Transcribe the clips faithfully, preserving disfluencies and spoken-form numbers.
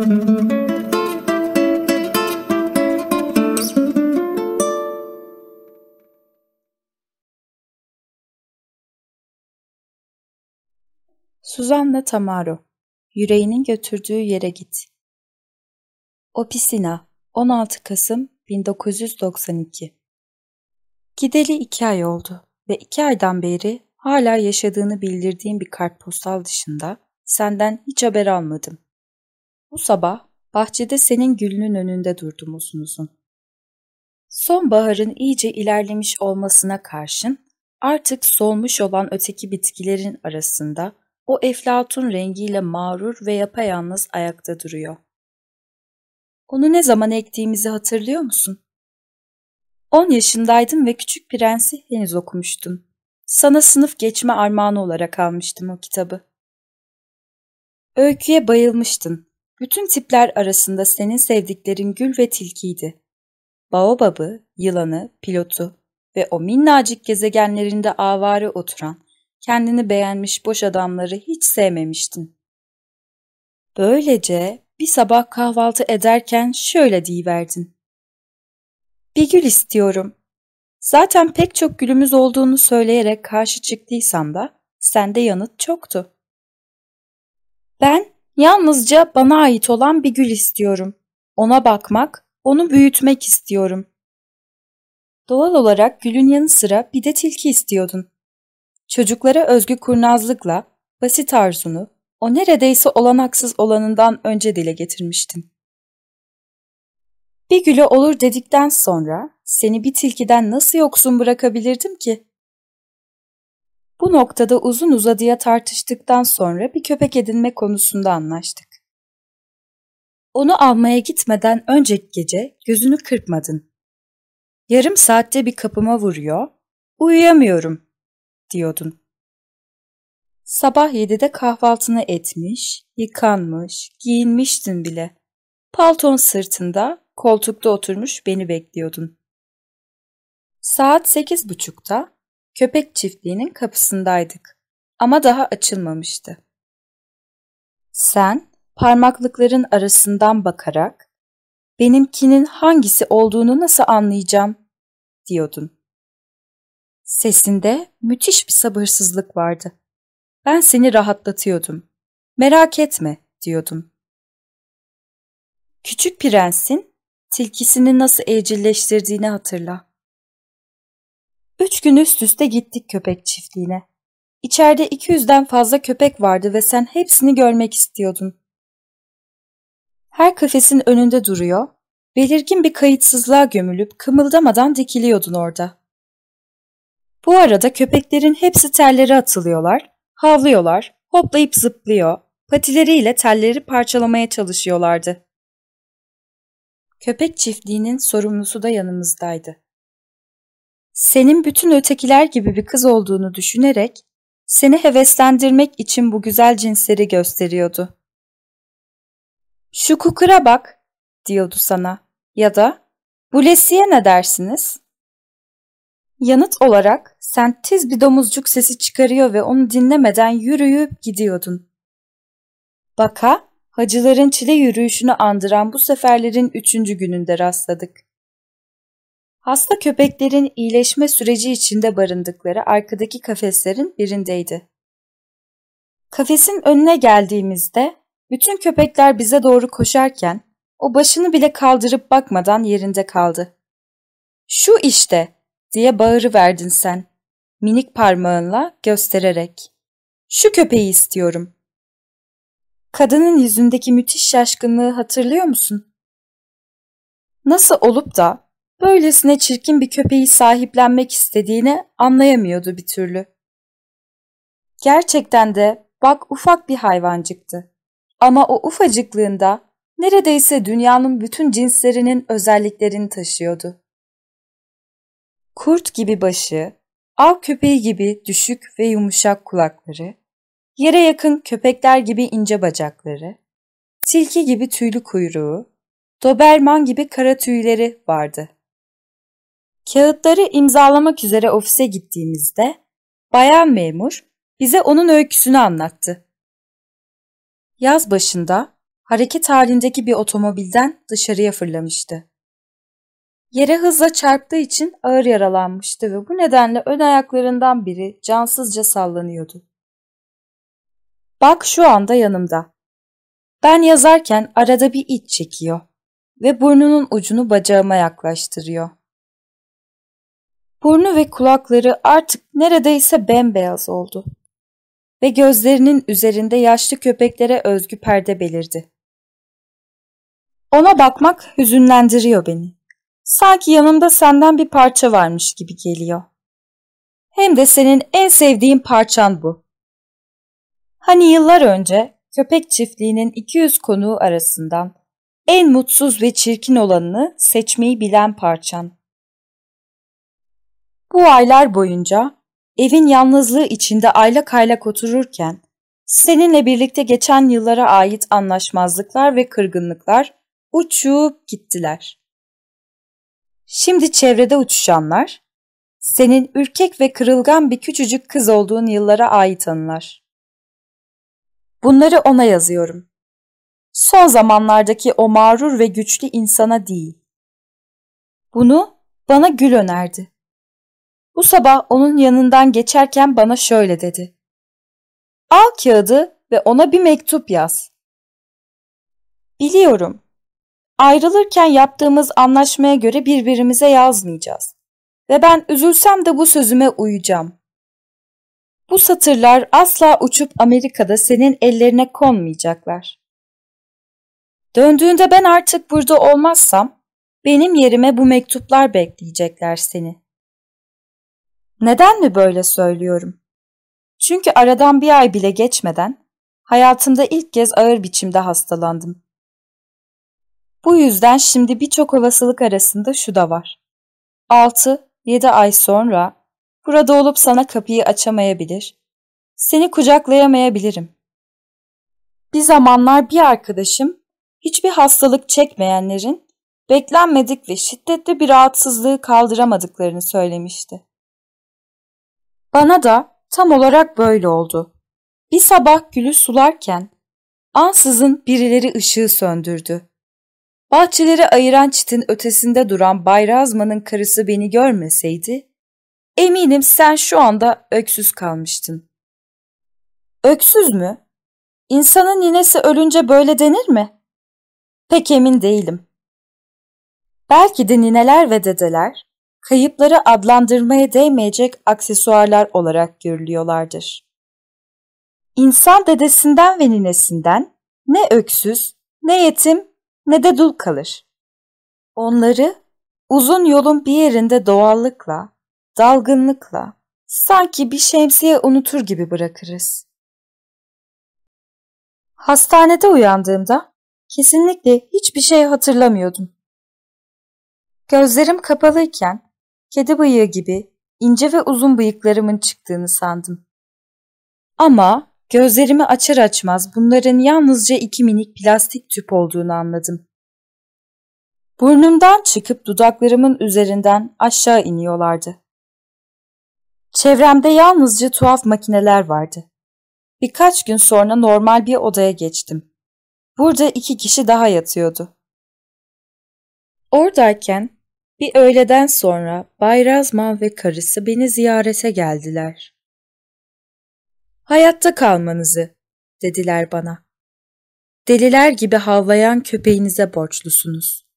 Suzanna Tamaro, Yüreğinin Götürdüğü Yere Git. Opisina, on altı Kasım bin dokuz yüz doksan iki. Gideli iki ay oldu ve iki aydan beri hala yaşadığını bildirdiğim bir kartpostal dışında senden hiç haber almadım. Bu sabah bahçede senin gülünün önünde durdum uzun uzun. Sonbaharın iyice ilerlemiş olmasına karşın artık solmuş olan öteki bitkilerin arasında o eflatun rengiyle mağrur ve yapayalnız ayakta duruyor. Onu ne zaman ektiğimizi hatırlıyor musun? On yaşındaydım ve Küçük Prens'i henüz okumuştum. Sana sınıf geçme armağanı olarak almıştım o kitabı. Öyküye bayılmıştın. Bütün tipler arasında senin sevdiklerin gül ve tilkiydi. Baobabı, yılanı, pilotu ve o minnacık gezegenlerinde avare oturan, kendini beğenmiş boş adamları hiç sevmemiştin. Böylece bir sabah kahvaltı ederken şöyle deyiverdin. Bir gül istiyorum. Zaten pek çok gülümüz olduğunu söyleyerek karşı çıktıysam da sende yanıt çoktu. Ben yalnızca bana ait olan bir gül istiyorum. Ona bakmak, onu büyütmek istiyorum. Doğal olarak gülün yanı sıra bir de tilki istiyordun. Çocuklara özgü kurnazlıkla basit arzunu, o neredeyse olanaksız olanından önce dile getirmiştin. Bir güle olur dedikten sonra seni bir tilkiden nasıl yoksun bırakabilirdim ki? Bu noktada uzun uzadıya tartıştıktan sonra bir köpek edinme konusunda anlaştık. Onu almaya gitmeden önceki gece gözünü kırpmadın. Yarım saatte bir kapıma vuruyor, uyuyamıyorum diyordun. Sabah yedide kahvaltını etmiş, yıkanmış, giyinmiştin bile. Palton sırtında, koltukta oturmuş beni bekliyordun. Saat sekiz buçukta köpek çiftliğinin kapısındaydık ama daha açılmamıştı. Sen parmaklıkların arasından bakarak benimkinin hangisi olduğunu nasıl anlayacağım diyordun. Sesinde müthiş bir sabırsızlık vardı. Ben seni rahatlatıyordum. Merak etme diyordum. Küçük Prens'in tilkisini nasıl evcilleştirdiğini hatırla. Üç gün üst üste gittik köpek çiftliğine. İçeride iki yüzden fazla köpek vardı ve sen hepsini görmek istiyordun. Her kafesin önünde duruyor, belirgin bir kayıtsızlığa gömülüp kımıldamadan dikiliyordun orada. Bu arada köpeklerin hepsi tellere atılıyorlar, havlıyorlar, hoplayıp zıplıyor, patileriyle telleri parçalamaya çalışıyorlardı. Köpek çiftliğinin sorumlusu da yanımızdaydı. Senin bütün ötekiler gibi bir kız olduğunu düşünerek seni heveslendirmek için bu güzel cinsleri gösteriyordu. Şu kukura bak diyordu sana ya da bu lesiye ne dersiniz? Yanıt olarak sen tiz bir domuzcuk sesi çıkarıyor ve onu dinlemeden yürüyüp gidiyordun. Baka, hacıların çile yürüyüşünü andıran bu seferlerin üçüncü gününde rastladık. Hasta köpeklerin iyileşme süreci içinde barındıkları arkadaki kafeslerin birindeydi. Kafesin önüne geldiğimizde bütün köpekler bize doğru koşarken o başını bile kaldırıp bakmadan yerinde kaldı. Şu işte diye bağırıverdin sen, minik parmağınla göstererek. Şu köpeği istiyorum. Kadının yüzündeki müthiş şaşkınlığı hatırlıyor musun? Nasıl olup da böylesine çirkin bir köpeği sahiplenmek istediğini anlayamıyordu bir türlü. Gerçekten de bak ufak bir hayvancıktı. Ama o ufacıklığında neredeyse dünyanın bütün cinslerinin özelliklerini taşıyordu. Kurt gibi başı, av köpeği gibi düşük ve yumuşak kulakları, yere yakın köpekler gibi ince bacakları, tilki gibi tüylü kuyruğu, doberman gibi kara tüyleri vardı. Kağıtları imzalamak üzere ofise gittiğimizde bayan memur bize onun öyküsünü anlattı. Yaz başında hareket halindeki bir otomobilden dışarıya fırlamıştı. Yere hızla çarptığı için ağır yaralanmıştı ve bu nedenle ön ayaklarından biri cansızca sallanıyordu. Bak şu anda yanımda. Ben yazarken arada bir iç çekiyor ve burnunun ucunu bacağıma yaklaştırıyor. Burnu ve kulakları artık neredeyse bembeyaz oldu ve gözlerinin üzerinde yaşlı köpeklere özgü perde belirdi. Ona bakmak hüzünlendiriyor beni. Sanki yanımda senden bir parça varmış gibi geliyor. Hem de senin en sevdiğin parçan bu. Hani yıllar önce köpek çiftliğinin iki yüz konuğu arasından en mutsuz ve çirkin olanını seçmeyi bilen parçan. Bu aylar boyunca evin yalnızlığı içinde aylak aylak otururken seninle birlikte geçen yıllara ait anlaşmazlıklar ve kırgınlıklar uçup gittiler. Şimdi çevrede uçuşanlar, senin ürkek ve kırılgan bir küçücük kız olduğun yıllara ait anılar. Bunları ona yazıyorum. Son zamanlardaki o mağrur ve güçlü insana değil. Bunu bana Gül önerdi. Bu sabah onun yanından geçerken bana şöyle dedi. Al kağıdı ve ona bir mektup yaz. Biliyorum. Ayrılırken yaptığımız anlaşmaya göre birbirimize yazmayacağız. Ve ben üzülsem de bu sözüme uyacağım. Bu satırlar asla uçup Amerika'da senin ellerine konmayacaklar. Döndüğünde ben artık burada olmazsam, benim yerime bu mektuplar bekleyecekler seni. Neden mi böyle söylüyorum? Çünkü aradan bir ay bile geçmeden, hayatımda ilk kez ağır biçimde hastalandım. Bu yüzden şimdi birçok olasılık arasında şu da var. altı yedi ay sonra burada olup sana kapıyı açamayabilir, seni kucaklayamayabilirim. Bir zamanlar bir arkadaşım, hiçbir hastalık çekmeyenlerin beklenmedik ve şiddetli bir rahatsızlığı kaldıramadıklarını söylemişti. Bana da tam olarak böyle oldu. Bir sabah gülü sularken ansızın birileri ışığı söndürdü. Bahçeleri ayıran çitin ötesinde duran Bayrazman'ın karısı beni görmeseydi, eminim sen şu anda öksüz kalmıştın. Öksüz mü? İnsanın ninesi ölünce böyle denir mi? Pek emin değilim. Belki de nineler ve dedeler, kayıpları adlandırmaya değmeyecek aksesuarlar olarak görülüyorlardır. İnsan dedesinden ve ninesinden ne öksüz, ne yetim, ne de dul kalır. Onları uzun yolun bir yerinde doğallıkla, dalgınlıkla, sanki bir şemsiye unutur gibi bırakırız. Hastanede uyandığımda kesinlikle hiçbir şey hatırlamıyordum. Gözlerim kapalıyken kedi bıyığı gibi ince ve uzun bıyıklarımın çıktığını sandım. Ama gözlerimi açar açmaz bunların yalnızca iki minik plastik tüp olduğunu anladım. Burnumdan çıkıp dudaklarımın üzerinden aşağı iniyorlardı. Çevremde yalnızca tuhaf makineler vardı. Birkaç gün sonra normal bir odaya geçtim. Burada iki kişi daha yatıyordu. Oradayken bir öğleden sonra Bay Razman ve karısı beni ziyarete geldiler. Hayatta kalmanızı, dediler bana. Deliler gibi havlayan köpeğinize borçlusunuz.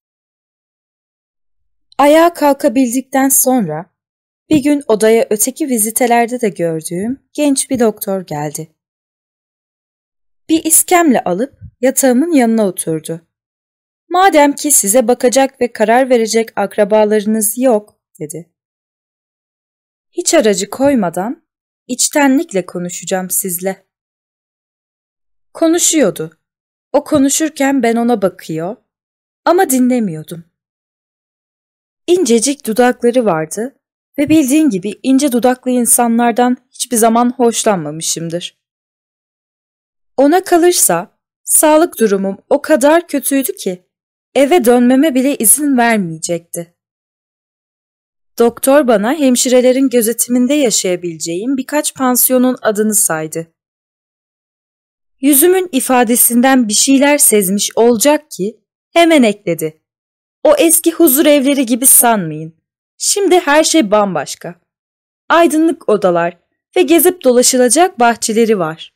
Ayağa kalkabildikten sonra bir gün odaya öteki vizitelerde de gördüğüm genç bir doktor geldi. Bir iskemle alıp yatağımın yanına oturdu. Madem ki size bakacak ve karar verecek akrabalarınız yok, dedi. Hiç aracı koymadan içtenlikle konuşacağım sizle. Konuşuyordu. O konuşurken ben ona bakıyor ama dinlemiyordum. İncecik dudakları vardı ve bildiğin gibi ince dudaklı insanlardan hiçbir zaman hoşlanmamışımdır. Ona kalırsa sağlık durumum o kadar kötüydü ki eve dönmeme bile izin vermeyecekti. Doktor bana hemşirelerin gözetiminde yaşayabileceğim birkaç pansiyonun adını saydı. Yüzümün ifadesinden bir şeyler sezmiş olacak ki hemen ekledi. O eski huzur evleri gibi sanmayın. Şimdi her şey bambaşka. Aydınlık odalar ve gezip dolaşılacak bahçeleri var.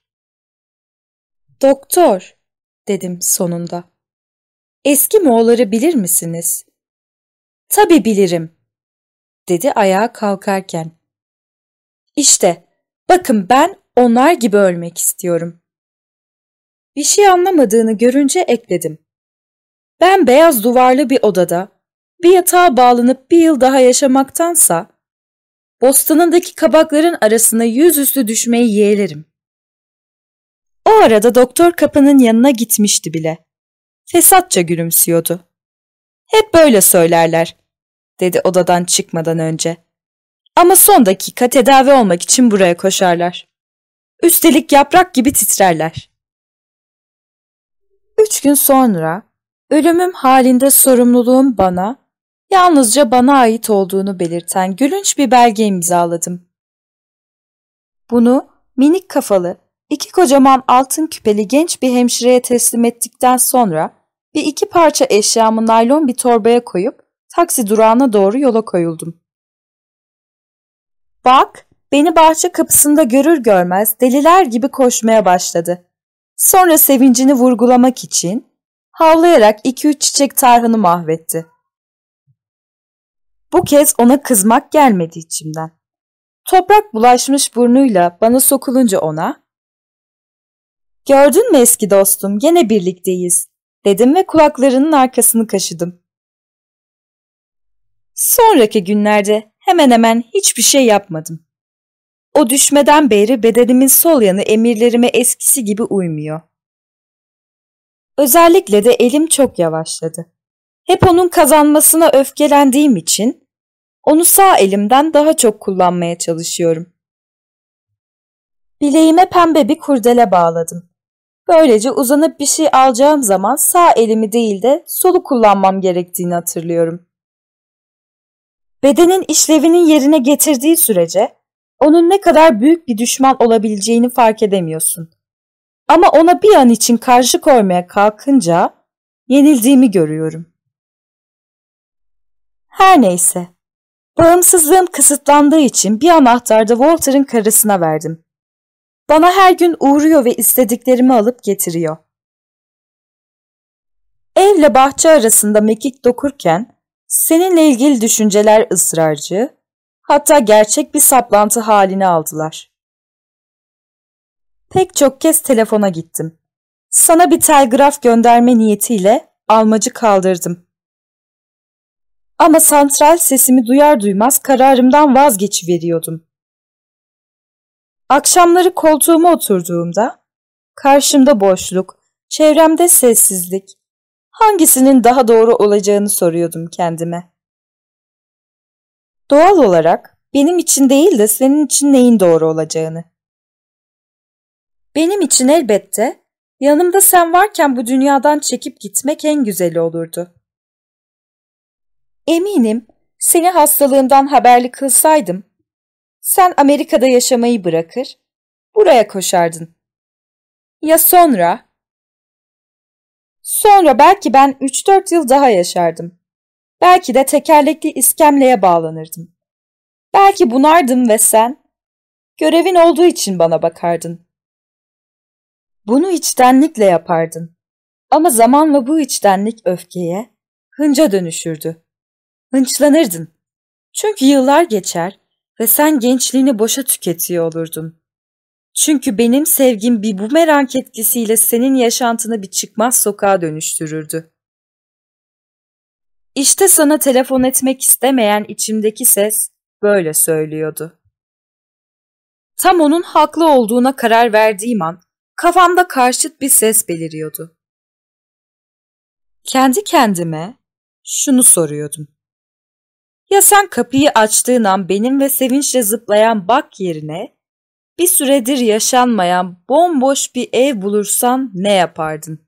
Doktor, dedim sonunda. Eski Moğolları bilir misiniz? Tabii bilirim, dedi ayağa kalkarken. İşte, bakın ben onlar gibi ölmek istiyorum. Bir şey anlamadığını görünce ekledim. Ben beyaz duvarlı bir odada, bir yatağa bağlanıp bir yıl daha yaşamaktansa, bostanındaki kabakların arasına yüzüstü düşmeyi yeğlerim. O arada doktor kapının yanına gitmişti bile. Fesatça gülümsüyordu. Hep böyle söylerler, dedi odadan çıkmadan önce. Ama son dakika tedavi olmak için buraya koşarlar. Üstelik yaprak gibi titrerler. Üç gün sonra ölümüm halinde sorumluluğum bana, yalnızca bana ait olduğunu belirten gülünç bir belge imzaladım. Bunu minik kafalı, iki kocaman altın küpeli genç bir hemşireye teslim ettikten sonra bir iki parça eşyamı naylon bir torbaya koyup taksi durağına doğru yola koyuldum. Bak, beni bahçe kapısında görür görmez deliler gibi koşmaya başladı. Sonra sevincini vurgulamak için havlayarak iki üç çiçek tarhını mahvetti. Bu kez ona kızmak gelmedi içimden. Toprak bulaşmış burnuyla bana sokulunca ona, "Gördün mü eski dostum, gene birlikteyiz," dedim ve kulaklarının arkasını kaşıdım. Sonraki günlerde hemen hemen hiçbir şey yapmadım. O düşmeden beri bedenimin sol yanı emirlerime eskisi gibi uymuyor. Özellikle de elim çok yavaşladı. Hep onun kazanmasına öfkelendiğim için onu sağ elimden daha çok kullanmaya çalışıyorum. Bileğime pembe bir kurdele bağladım. Böylece uzanıp bir şey alacağım zaman sağ elimi değil de solu kullanmam gerektiğini hatırlıyorum. Bedenin işlevinin yerine getirdiği sürece onun ne kadar büyük bir düşman olabileceğini fark edemiyorsun. Ama ona bir an için karşı koymaya kalkınca yenildiğimi görüyorum. Her neyse, bağımsızlığım kısıtlandığı için bir anahtarı da Walter'ın karısına verdim. Bana her gün uğruyor ve istediklerimi alıp getiriyor. Evle bahçe arasında mekik dokurken seninle ilgili düşünceler ısrarcı, hatta gerçek bir saplantı halini aldılar. Pek çok kez telefona gittim. Sana bir telgraf gönderme niyetiyle almacı kaldırdım. Ama santral sesimi duyar duymaz kararımdan vazgeçiveriyordum. Akşamları koltuğuma oturduğumda, karşımda boşluk, çevremde sessizlik, hangisinin daha doğru olacağını soruyordum kendime. Doğal olarak benim için değil de senin için neyin doğru olacağını. Benim için elbette yanımda sen varken bu dünyadan çekip gitmek en güzeli olurdu. Eminim seni hastalığımdan haberli kılsaydım, sen Amerika'da yaşamayı bırakır, buraya koşardın. Ya sonra? Sonra belki ben üç dört yıl daha yaşardım. Belki de tekerlekli iskemleye bağlanırdım. Belki bunardım ve sen, görevin olduğu için bana bakardın. Bunu içtenlikle yapardın. Ama zamanla bu içtenlik öfkeye, hınca dönüşürdü. Hınçlanırdın. Çünkü yıllar geçer ve sen gençliğini boşa tüketiyor olurdun. Çünkü benim sevgim bir bumerang etkisiyle senin yaşantını bir çıkmaz sokağa dönüştürürdü. İşte sana telefon etmek istemeyen içimdeki ses böyle söylüyordu. Tam onun haklı olduğuna karar verdiğim an kafamda karşıt bir ses beliriyordu. Kendi kendime şunu soruyordum. Ya sen kapıyı açtığın an benim ve sevinçle zıplayan bak yerine bir süredir yaşanmayan bomboş bir ev bulursan ne yapardın?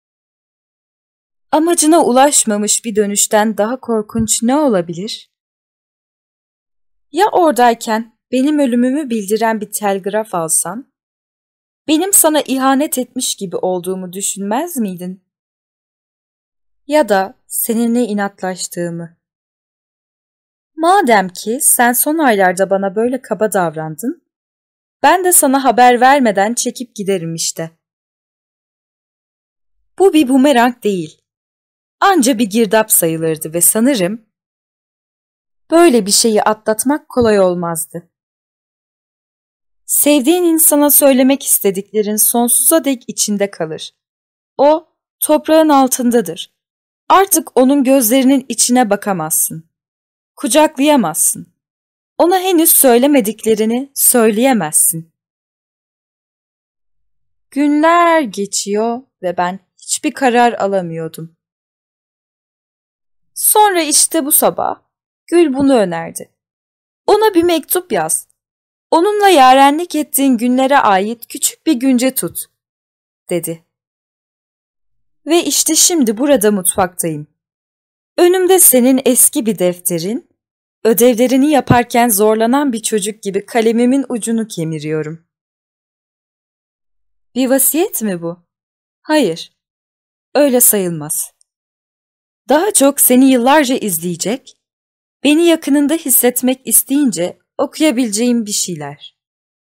Amacına ulaşmamış bir dönüşten daha korkunç ne olabilir? Ya oradayken benim ölümümü bildiren bir telgraf alsan? benim sana ihanet etmiş gibi olduğumu düşünmez miydin? Ya da seninle inatlaştığımı. Madem ki sen son aylarda bana böyle kaba davrandın, ben de sana haber vermeden çekip giderim işte. Bu bir bumerang değil. Anca bir girdap sayılırdı ve sanırım böyle bir şeyi atlatmak kolay olmazdı. Sevdiğin insana söylemek istediklerin sonsuza dek içinde kalır. O, toprağın altındadır. Artık onun gözlerinin içine bakamazsın. Kucaklayamazsın. Ona henüz söylemediklerini söyleyemezsin. Günler geçiyor ve ben hiçbir karar alamıyordum. Sonra işte bu sabah Gül bunu önerdi. Ona bir mektup yaz. Onunla yarenlik ettiğin günlere ait küçük bir günce tut, dedi. Ve işte şimdi burada mutfaktayım. Önümde senin eski bir defterin, ödevlerini yaparken zorlanan bir çocuk gibi kalemimin ucunu kemiriyorum. Bir vasiyet mi bu? Hayır, öyle sayılmaz. Daha çok seni yıllarca izleyecek, beni yakınında hissetmek isteyince okuyabileceğim bir şeyler.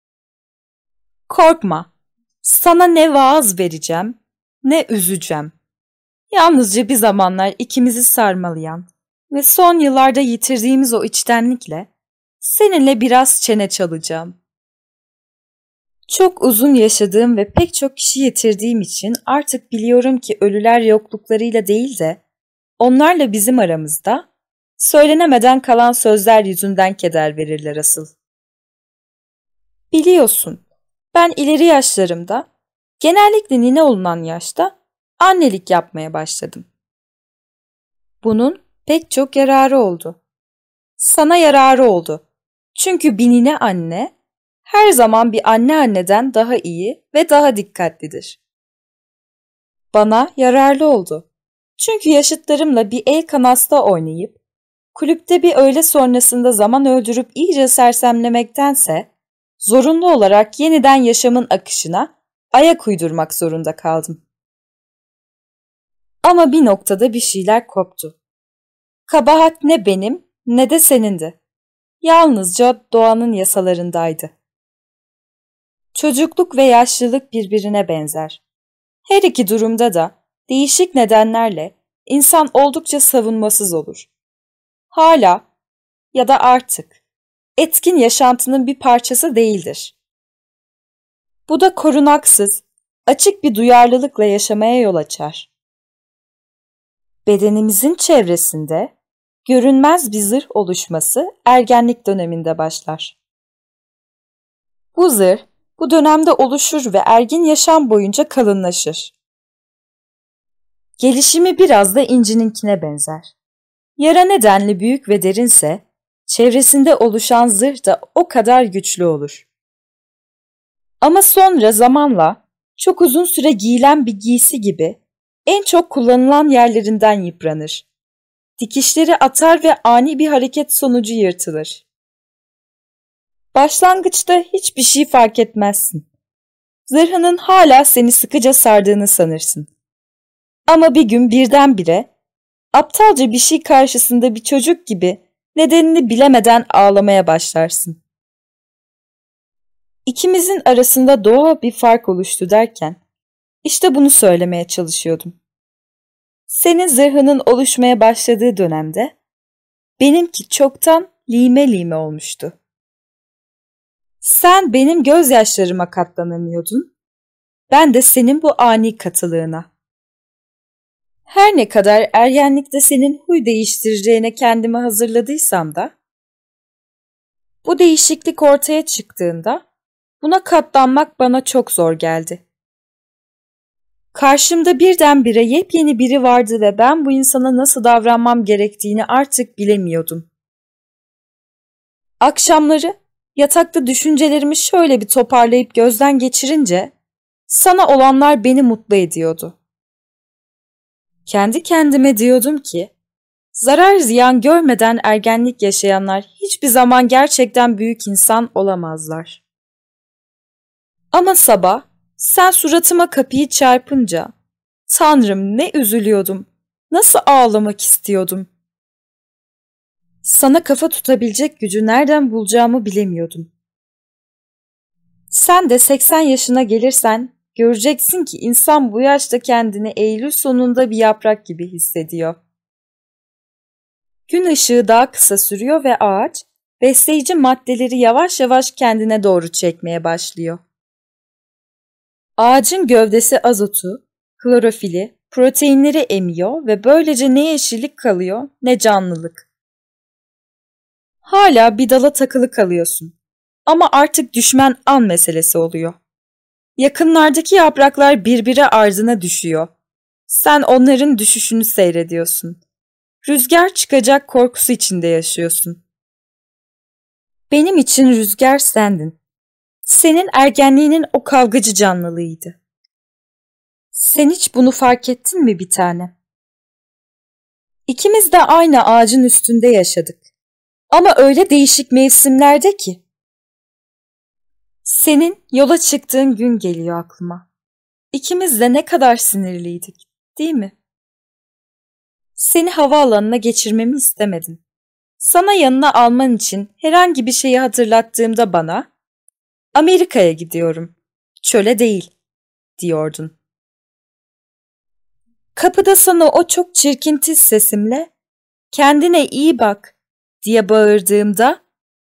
Korkma, sana ne vaaz vereceğim, ne üzeceğim. Yalnızca bir zamanlar ikimizi sarmalayan ve son yıllarda yitirdiğimiz o içtenlikle seninle biraz çene çalacağım. Çok uzun yaşadığım ve pek çok kişi yitirdiğim için artık biliyorum ki ölüler yokluklarıyla değil de onlarla bizim aramızda söylenemeden kalan sözler yüzünden keder verirler asıl. Biliyorsun, ben ileri yaşlarımda, genellikle nine olunan yaşta annelik yapmaya başladım. Bunun pek çok yararı oldu. Sana yararı oldu. Çünkü bir nine anne her zaman bir anne anneden daha iyi ve daha dikkatlidir. Bana yararlı oldu. Çünkü yaşıtlarımla bir el kanasta oynayıp, kulüpte bir öğle sonrasında zaman öldürüp iyice sersemlemektense, zorunlu olarak yeniden yaşamın akışına ayak uydurmak zorunda kaldım. Ama bir noktada bir şeyler koptu. Kabahat ne benim ne de senindi. Yalnızca doğanın yasalarındaydı. Çocukluk ve yaşlılık birbirine benzer. Her iki durumda da değişik nedenlerle insan oldukça savunmasız olur. Hala ya da artık etkin yaşantının bir parçası değildir. Bu da korunaksız, açık bir duyarlılıkla yaşamaya yol açar. Bedenimizin çevresinde görünmez bir zırh oluşması ergenlik döneminde başlar. Bu zırh bu dönemde oluşur ve ergin yaşam boyunca kalınlaşır. Gelişimi biraz da incininkine benzer. Yara nedenli büyük ve derinse, çevresinde oluşan zırh da o kadar güçlü olur. Ama sonra zamanla çok uzun süre giyilen bir giysi gibi en çok kullanılan yerlerinden yıpranır. Dikişleri atar ve ani bir hareket sonucu yırtılır. Başlangıçta hiçbir şey fark etmezsin. Zırhının hala seni sıkıca sardığını sanırsın. Ama bir gün birdenbire, aptalca bir şey karşısında bir çocuk gibi nedenini bilemeden ağlamaya başlarsın. İkimizin arasında doğal bir fark oluştu derken, işte bunu söylemeye çalışıyordum. Senin zırhının oluşmaya başladığı dönemde, benimki çoktan lime lime olmuştu. Sen benim gözyaşlarıma katlanamıyordun, ben de senin bu ani katılığına. Her ne kadar ergenlikte senin huy değiştireceğine kendimi hazırladıysam da, bu değişiklik ortaya çıktığında buna katlanmak bana çok zor geldi. Karşımda birdenbire yepyeni biri vardı ve ben bu insana nasıl davranmam gerektiğini artık bilemiyordum. Akşamları yatakta düşüncelerimi şöyle bir toparlayıp gözden geçirince sana olanlar beni mutlu ediyordu. Kendi kendime diyordum ki, zarar ziyan görmeden ergenlik yaşayanlar hiçbir zaman gerçekten büyük insan olamazlar. Ama sabah Sen suratıma kapıyı çarpınca, Tanrım ne üzülüyordum, nasıl ağlamak istiyordum. Sana kafa tutabilecek gücü nereden bulacağımı bilemiyordum. Sen de seksen yaşına gelirsen göreceksin ki insan bu yaşta kendini Eylül sonunda bir yaprak gibi hissediyor. Gün ışığı daha kısa sürüyor ve ağaç, besleyici maddeleri yavaş yavaş kendine doğru çekmeye başlıyor. Ağacın gövdesi azotu, klorofili, proteinleri emiyor ve böylece ne yeşillik kalıyor ne canlılık. Hala bir dala takılı kalıyorsun ama artık düşmen an meselesi oluyor. Yakınlardaki yapraklar birbiri ardına düşüyor. Sen onların düşüşünü seyrediyorsun. Rüzgar çıkacak korkusu içinde yaşıyorsun. Benim için rüzgar sendin. Senin ergenliğinin o kavgacı canlılığıydı. Sen hiç bunu fark ettin mi bir tane? İkimiz de aynı ağacın üstünde yaşadık. Ama öyle değişik mevsimlerde ki. Senin yola çıktığın gün geliyor aklıma. İkimiz de ne kadar sinirliydik, değil mi? Seni havaalanına geçirmemi istemedin. Sana yanına alman için herhangi bir şeyi hatırlattığımda bana, Amerika'ya gidiyorum, çöle değil, diyordun. Kapıda sana o çok çirkin tiz sesimle, kendine iyi bak, diye bağırdığımda,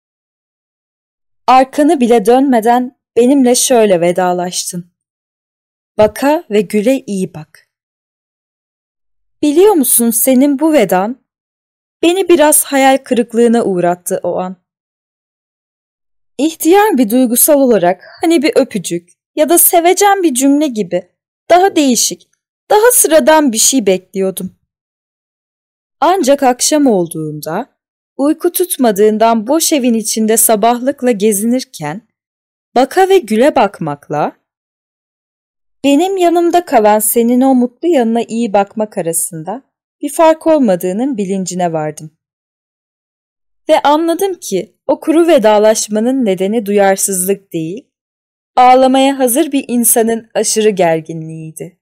arkanı bile dönmeden benimle şöyle vedalaştın. Baka ve güle iyi bak. Biliyor musun senin bu vedan, beni biraz hayal kırıklığına uğrattı o an. İhtiyar bir duygusal olarak hani bir öpücük ya da sevecen bir cümle gibi daha değişik, daha sıradan bir şey bekliyordum. Ancak akşam olduğunda, uyku tutmadığından boş evin içinde sabahlıkla gezinirken, baka ve güle bakmakla, benim yanımda kalan senin o mutlu yanına iyi bakmak arasında bir fark olmadığının bilincine vardım. Ve anladım ki o kuru vedalaşmanın nedeni duyarsızlık değil, ağlamaya hazır bir insanın aşırı gerginliğiydi.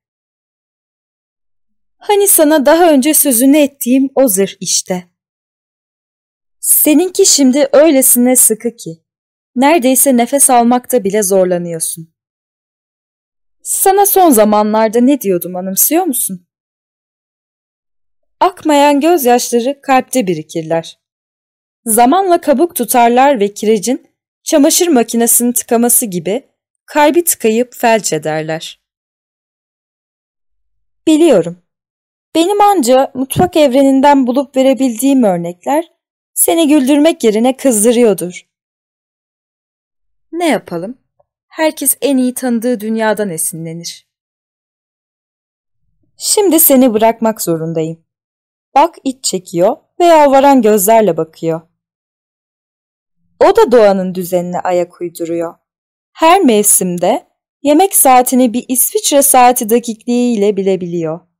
Hani sana daha önce sözünü ettiğim o zırh işte. Seninki şimdi öylesine sıkı ki, neredeyse nefes almakta bile zorlanıyorsun. Sana son zamanlarda ne diyordum anımsıyor musun? Akmayan gözyaşları kalpte birikirler. Zamanla kabuk tutarlar ve kirecin çamaşır makinesinin tıkaması gibi kalbi tıkayıp felç ederler. Biliyorum. Benim anca mutfak evreninden bulup verebildiğim örnekler seni güldürmek yerine kızdırıyordur. Ne yapalım? Herkes en iyi tanıdığı dünyadan esinlenir. Şimdi seni bırakmak zorundayım. Bak iç çekiyor ve yalvaran gözlerle bakıyor. O da doğanın düzenine ayak uyduruyor. Her mevsimde yemek saatini bir İsviçre saati dakikliğiyle bilebiliyor.